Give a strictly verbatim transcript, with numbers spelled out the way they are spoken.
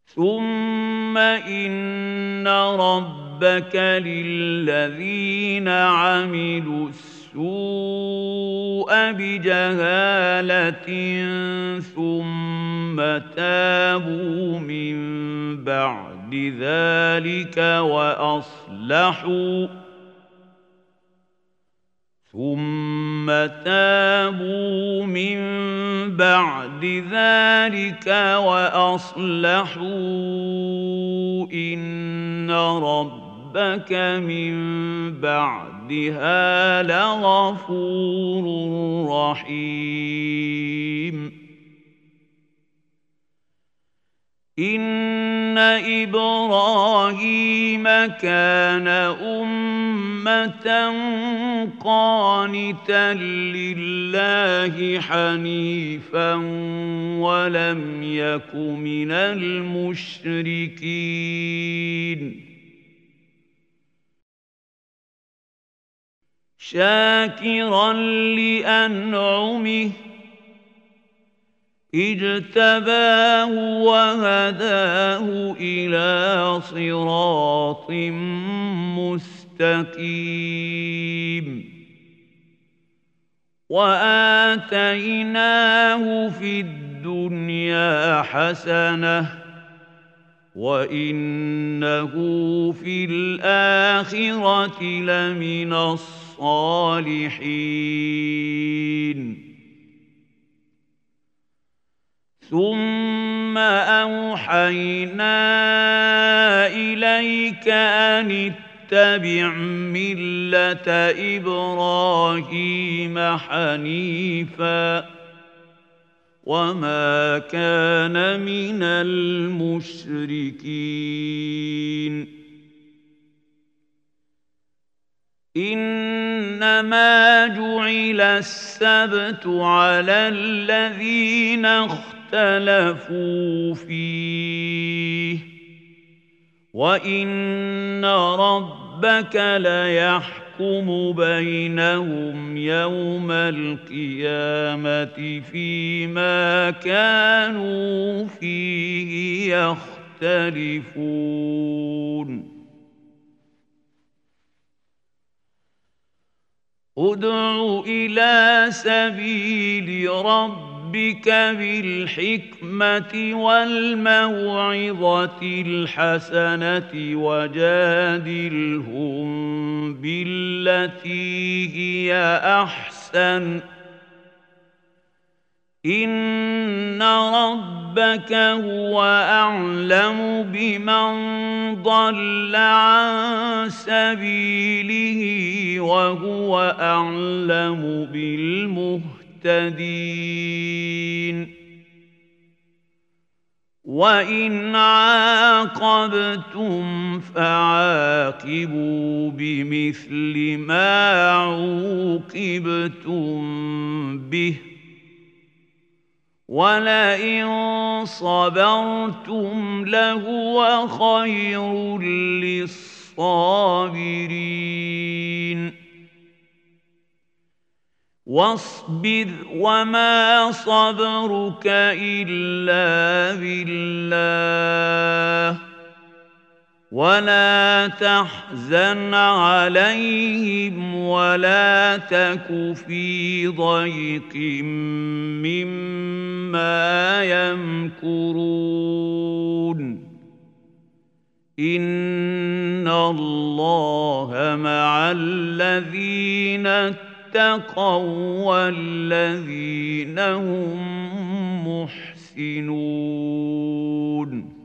ثم إن ربك للذين عملوا السوء بجهالة ثم تابوا من بعد ذلك وأصلحوا ثم تابوا من بعد ذلك وأصلحوا إن ربك من بعدها لغفور رحيم إن إبراهيم كان أمة قانتا لله حنيفا ولم يك من المشركين شاكرا لأنعمه اجتباه وهداه إلى صراط مستقيم وآتيناه في الدنيا حسنة وإنه في الآخرة لمن الصالحين ثم أوحينا إليك أن اتبع ملة إبراهيم حنيفا وما كان من المشركين إنما جعل السبت على الذين اختلفوا فيه وإن ربك ليحكم بينهم يوم القيامة فيما كانوا فيه يختلفون ادع إلى سبيل ربك ربك بالحكمة والموعظة الحسنة وجادلهم بالتي هي أحسن إن ربك هو أعلم بمن ضل عن سبيله وهو أعلم بالمهتدين مهتدين وإن عاقبتم فعاقبوا بمثل ما عوقبتم به ولئن صبرتم لهو خير للصابرين واصبر وما صبرك إلا بالله ولا تحزن عليهم ولا تك في ضيق مما يمكرون إن الله مع الذين اتقوا والذين هم محسنون